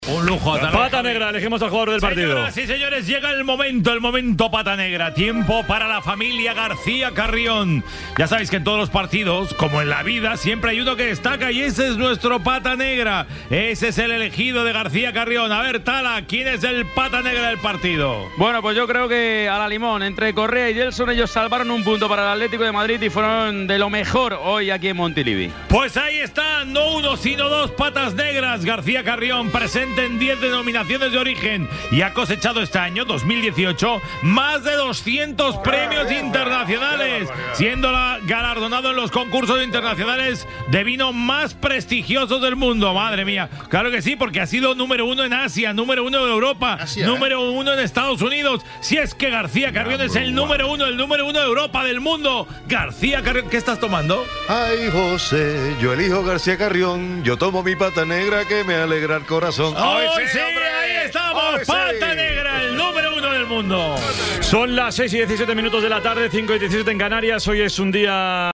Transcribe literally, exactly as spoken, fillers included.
Un lujo. Pata negra, elegimos al jugador del partido. Señoras y señores, llega el momento, el momento pata negra. Tiempo para la familia García Carrión. Ya sabéis que en todos los partidos, como en la vida, siempre hay uno que destaca y ese es nuestro pata negra. Ese es el elegido de García Carrión. A ver, Tala, ¿quién es el pata negra del partido? Bueno, pues yo creo que a la limón, entre Correa y Gelson, ellos salvaron un punto para el Atlético de Madrid y fueron de lo mejor hoy aquí en Montilivi. Pues ahí está, no uno sino dos patas negras. García Carrión presente en diez denominaciones de origen y ha cosechado este año, dos mil dieciocho, más de doscientos premios internacionales, siendo la galardonado en los concursos internacionales de vino más prestigiosos del mundo. Madre mía, claro que sí, porque ha sido número uno en Asia, número uno en Europa, Asia, número ¿eh? uno en Estados Unidos. Si es que García Carrión es el número uno, el número uno de Europa, del mundo. García Carrión, ¿qué estás tomando? Ay, José, yo elijo García Carrión, yo tomo mi pata negra que me alegra el corazón. ¡Hoy sí, sí, ahí estamos! ¡Hoy ¡Pata sí! negra, el número uno del mundo! Son las seis y diecisiete minutos de la tarde, cinco y diecisiete en Canarias. Hoy es un día...